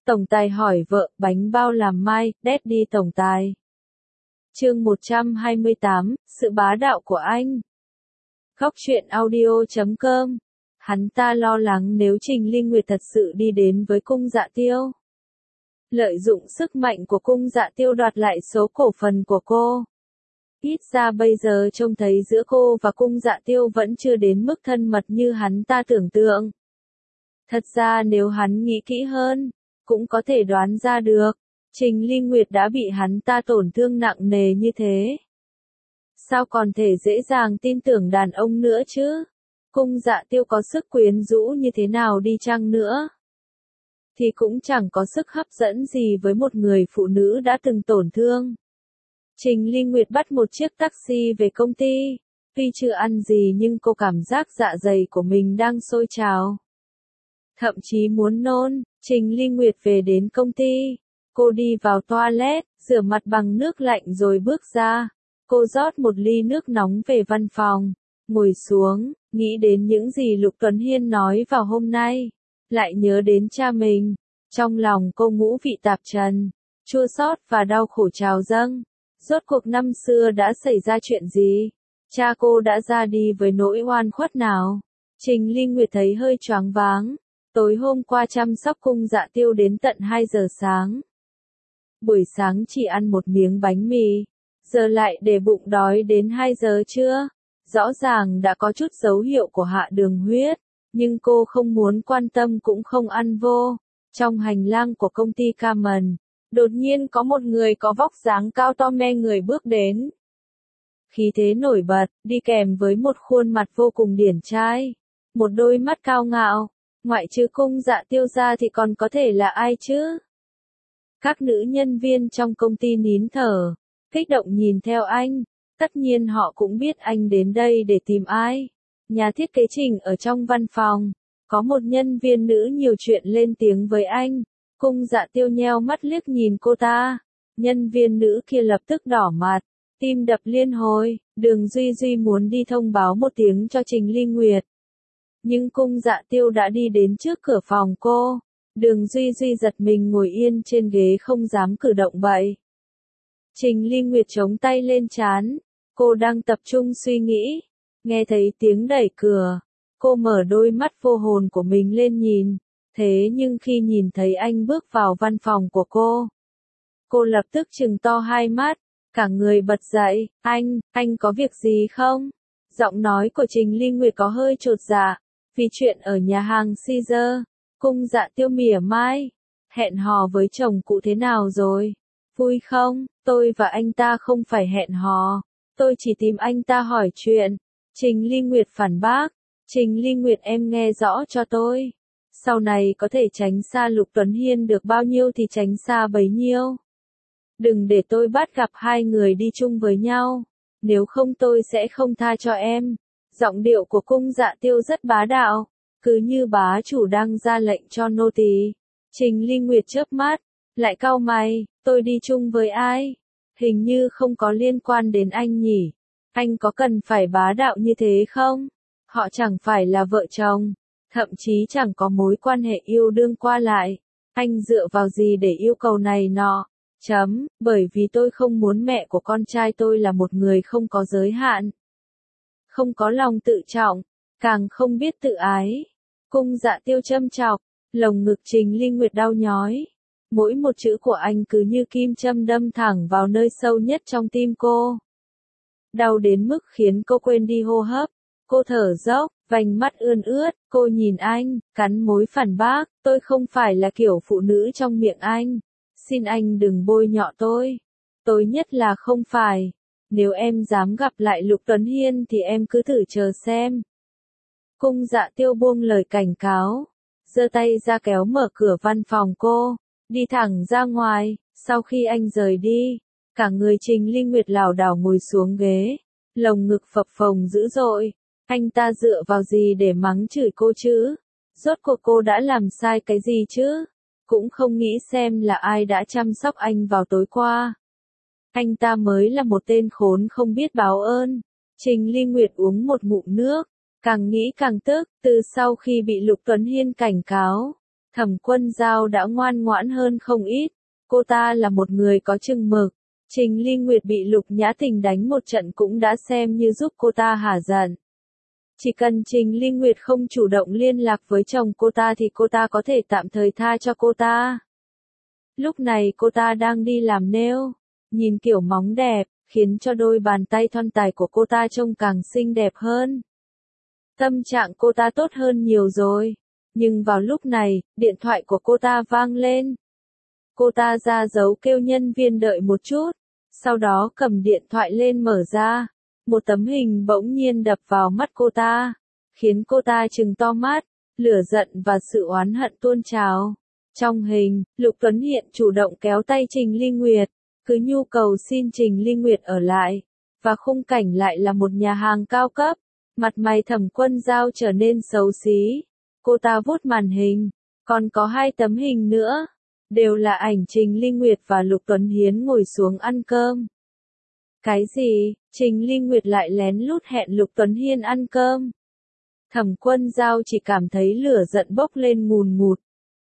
Tổng tài hỏi vợ, bánh bao làm mai, Daddy tổng tài. Chương 128, sự bá đạo của anh. Góc truyện audio.com. Hắn ta lo lắng nếu Trình Ly Nguyệt thật sự đi đến với Cung Dạ Tiêu, lợi dụng sức mạnh của Cung Dạ Tiêu đoạt lại số cổ phần của cô. Ít ra bây giờ trông thấy giữa cô và Cung Dạ Tiêu vẫn chưa đến mức thân mật như hắn ta tưởng tượng. Thật ra nếu hắn nghĩ kỹ hơn, cũng có thể đoán ra được, Trình Ly Nguyệt đã bị hắn ta tổn thương nặng nề như thế. Sao còn thể dễ dàng tin tưởng đàn ông nữa chứ? Cung Dạ Tiêu có sức quyến rũ như thế nào đi chăng nữa, thì cũng chẳng có sức hấp dẫn gì với một người phụ nữ đã từng tổn thương. Trình Ly Nguyệt bắt một chiếc taxi về công ty. Tuy chưa ăn gì nhưng cô cảm giác dạ dày của mình đang sôi trào, thậm chí muốn nôn. Trình Ly Nguyệt về đến công ty. Cô đi vào toilet, rửa mặt bằng nước lạnh rồi bước ra. Cô rót một ly nước nóng về văn phòng, ngồi xuống, nghĩ đến những gì Lục Tuấn Hiên nói vào hôm nay. Lại nhớ đến cha mình. Trong lòng cô ngũ vị tạp trần, chua xót và đau khổ trào dâng. Rốt cuộc năm xưa đã xảy ra chuyện gì? Cha cô đã ra đi với nỗi oan khuất nào? Trình Ly Nguyệt thấy hơi choáng váng. Tối hôm qua chăm sóc Cung Dạ Tiêu đến tận 2 giờ sáng. Buổi sáng chỉ ăn một miếng bánh mì, giờ lại để bụng đói đến 2 giờ trưa. Rõ ràng đã có chút dấu hiệu của hạ đường huyết, nhưng cô không muốn quan tâm cũng không ăn vô. Trong hành lang của công ty Carmen, đột nhiên có một người có vóc dáng cao to mê người bước đến. Khí thế nổi bật, đi kèm với một khuôn mặt vô cùng điển trai, một đôi mắt cao ngạo. Ngoại trừ Cung Dạ Tiêu ra thì còn có thể là ai chứ? Các nữ nhân viên trong công ty nín thở, kích động nhìn theo anh. Tất nhiên họ cũng biết anh đến đây để tìm ai. Nhà thiết kế Trình ở trong văn phòng, có một nhân viên nữ nhiều chuyện lên tiếng với anh. Cung Dạ Tiêu nheo mắt liếc nhìn cô ta. Nhân viên nữ kia lập tức đỏ mặt, tim đập liên hồi. Đường Duy Duy muốn đi thông báo một tiếng cho Trình Ly Nguyệt, nhưng Cung Dạ Tiêu đã đi đến trước cửa phòng cô. Đường Duy Duy giật mình ngồi yên trên ghế không dám cử động vậy. Trình Ly Nguyệt chống tay lên trán. Cô đang tập trung suy nghĩ. Nghe thấy tiếng đẩy cửa, cô mở đôi mắt vô hồn của mình lên nhìn. Thế nhưng khi nhìn thấy anh bước vào văn phòng của cô lập tức trừng to hai mắt, cả người bật dậy. Anh có việc gì không? Giọng nói của Trình Ly Nguyệt có hơi chột dạ. Vì chuyện ở nhà hàng Caesar. Cung Dạ Tiêu mỉa mai. Hẹn hò với chồng cũ thế nào rồi? Vui không? Tôi và anh ta không phải hẹn hò. Tôi chỉ tìm anh ta hỏi chuyện. Trình Ly Nguyệt phản bác. Trình Ly Nguyệt, em nghe rõ cho tôi. Sau này có thể tránh xa Lục Tuấn Hiên được bao nhiêu thì tránh xa bấy nhiêu. Đừng để tôi bắt gặp hai người đi chung với nhau. Nếu không tôi sẽ không tha cho em. Giọng điệu của Cung Dạ Tiêu rất bá đạo, cứ như bá chủ đang ra lệnh cho nô tỳ. Trình Ly Nguyệt chớp mắt, lại cau mày, tôi đi chung với ai? Hình như không có liên quan đến anh nhỉ? Anh có cần phải bá đạo như thế không? Họ chẳng phải là vợ chồng, thậm chí chẳng có mối quan hệ yêu đương qua lại. Anh dựa vào gì để yêu cầu này nọ? Bởi vì tôi không muốn mẹ của con trai tôi là một người không có giới hạn, không có lòng tự trọng, càng không biết tự ái. Cung Dạ Tiêu châm chọc, lồng ngực Trình Ly Nguyệt đau nhói. Mỗi một chữ của anh cứ như kim châm đâm thẳng vào nơi sâu nhất trong tim cô. Đau đến mức khiến cô quên đi hô hấp. Cô thở dốc, vành mắt ươn ướt, cô nhìn anh, cắn môi phản bác, tôi không phải là kiểu phụ nữ trong miệng anh. Xin anh đừng bôi nhọ tôi. Tôi nhất là không phải. Nếu em dám gặp lại Lục Tuấn Hiên thì em cứ thử chờ xem. Cung Dạ Tiêu buông lời cảnh cáo, giơ tay ra kéo mở cửa văn phòng cô, đi thẳng ra ngoài. Sau khi anh rời đi, cả người Trình Ly Nguyệt lảo đảo ngồi xuống ghế, lồng ngực phập phồng dữ dội. Anh ta dựa vào gì để mắng chửi cô chứ? Rốt cuộc cô đã làm sai cái gì chứ? Cũng không nghĩ xem là ai đã chăm sóc anh vào tối qua. Anh ta mới là một tên khốn không biết báo ơn. Trình Ly Nguyệt uống một ngụm nước, càng nghĩ càng tức. Từ sau khi bị Lục Tuấn Hiên cảnh cáo, Thẩm Quân Giao đã ngoan ngoãn hơn không ít. Cô ta là một người có chừng mực. Trình Ly Nguyệt bị Lục Nhã Tình đánh một trận cũng đã xem như giúp cô ta hả giận. Chỉ cần Trình Ly Nguyệt không chủ động liên lạc với chồng cô ta thì cô ta có thể tạm thời tha cho cô ta. Lúc này cô ta đang đi làm nail, nhìn kiểu móng đẹp, khiến cho đôi bàn tay thon dài của cô ta trông càng xinh đẹp hơn. Tâm trạng cô ta tốt hơn nhiều rồi. Nhưng vào lúc này, điện thoại của cô ta vang lên. Cô ta ra dấu kêu nhân viên đợi một chút, sau đó cầm điện thoại lên mở ra. Một tấm hình bỗng nhiên đập vào mắt cô ta, khiến cô ta trừng to mắt, lửa giận và sự oán hận tuôn trào. Trong hình, Lục Tuấn Hiện chủ động kéo tay Trình Ly Nguyệt, cứ nhu cầu xin Trình Ly Nguyệt ở lại, và khung cảnh lại là một nhà hàng cao cấp. Mặt mày Thẩm Quân Giao trở nên xấu xí. Cô ta vuốt màn hình, còn có 2 tấm hình nữa, đều là ảnh Trình Ly Nguyệt và Lục Tuấn Hiến ngồi xuống ăn cơm. Cái gì? Trình Ly Nguyệt lại lén lút hẹn Lục Tuấn Hiên ăn cơm. Thẩm Quân Giao chỉ cảm thấy lửa giận bốc lên ngùn ngụt.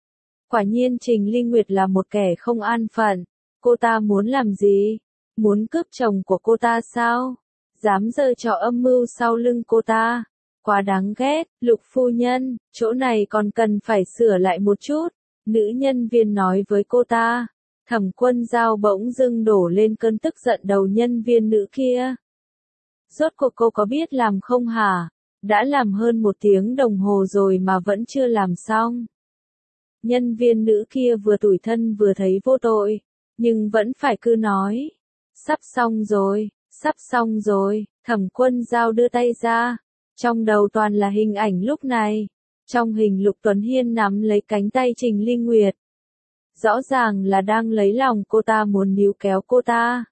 Quả nhiên Trình Ly Nguyệt là một kẻ không an phận. Cô ta muốn làm gì? Muốn cướp chồng của cô ta sao? Dám giở trò âm mưu sau lưng cô ta. Quá đáng ghét, Lục phu nhân, chỗ này còn cần phải sửa lại một chút. Nữ nhân viên nói với cô ta. Thẩm Quân Giao bỗng dưng đổ lên cơn tức giận đầu nhân viên nữ kia. Rốt cuộc cô có biết làm không hả? Đã làm hơn 1 tiếng đồng hồ rồi mà vẫn chưa làm xong. Nhân viên nữ kia vừa tủi thân vừa thấy vô tội, nhưng vẫn phải cứ nói. Sắp xong rồi, sắp xong rồi. Thẩm Quân Giao đưa tay ra. Trong đầu toàn là hình ảnh lúc này. Trong hình Lục Tuấn Hiên nắm lấy cánh tay Trình Ly Nguyệt. Rõ ràng là đang lấy lòng cô ta, muốn níu kéo cô ta.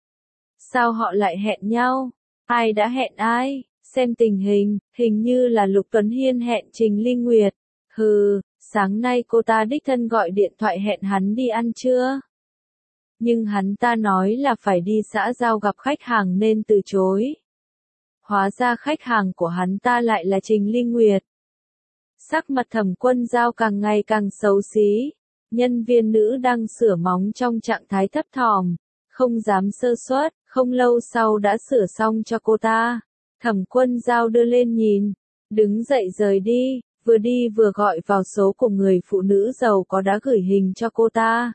Sao họ lại hẹn nhau? Ai đã hẹn ai? Xem tình hình, hình như là Lục Tuấn Hiên hẹn Trình Ly Nguyệt. Hừ, sáng nay cô ta đích thân gọi điện thoại hẹn hắn đi ăn trưa. Nhưng hắn ta nói là phải đi xã giao gặp khách hàng nên từ chối. Hóa ra khách hàng của hắn ta lại là Trình Ly Nguyệt. Sắc mặt Thẩm Quân Giao càng ngày càng xấu xí. Nhân viên nữ đang sửa móng trong trạng thái thấp thỏm, không dám sơ suất, không lâu sau đã sửa xong cho cô ta. Thẩm Quân Giao đưa lên nhìn, đứng dậy rời đi vừa gọi vào số của người phụ nữ giàu có đã gửi hình cho cô ta.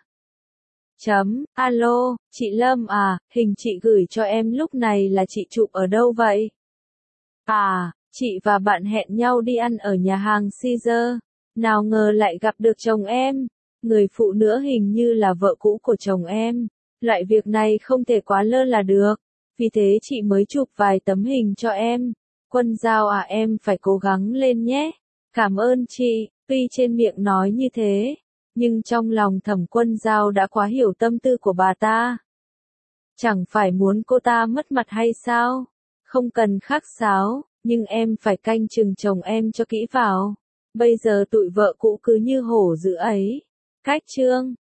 Alo, chị Lâm à, hình chị gửi cho em lúc này là chị chụp ở đâu vậy? À, chị và bạn hẹn nhau đi ăn ở nhà hàng Caesar, nào ngờ lại gặp được chồng em. Người phụ nữ hình như là vợ cũ của chồng em. Loại việc này không thể quá lơ là được. Vì thế chị mới chụp vài tấm hình cho em. Quân Giao à, em phải cố gắng lên nhé. Cảm ơn chị. Tuy trên miệng nói như thế, nhưng trong lòng Thẩm Quân Giao đã quá hiểu tâm tư của bà ta. Chẳng phải muốn cô ta mất mặt hay sao? Không cần khách sáo, nhưng em phải canh chừng chồng em cho kỹ vào. Bây giờ tụi vợ cũ cứ như hổ dữ ấy. Cách chương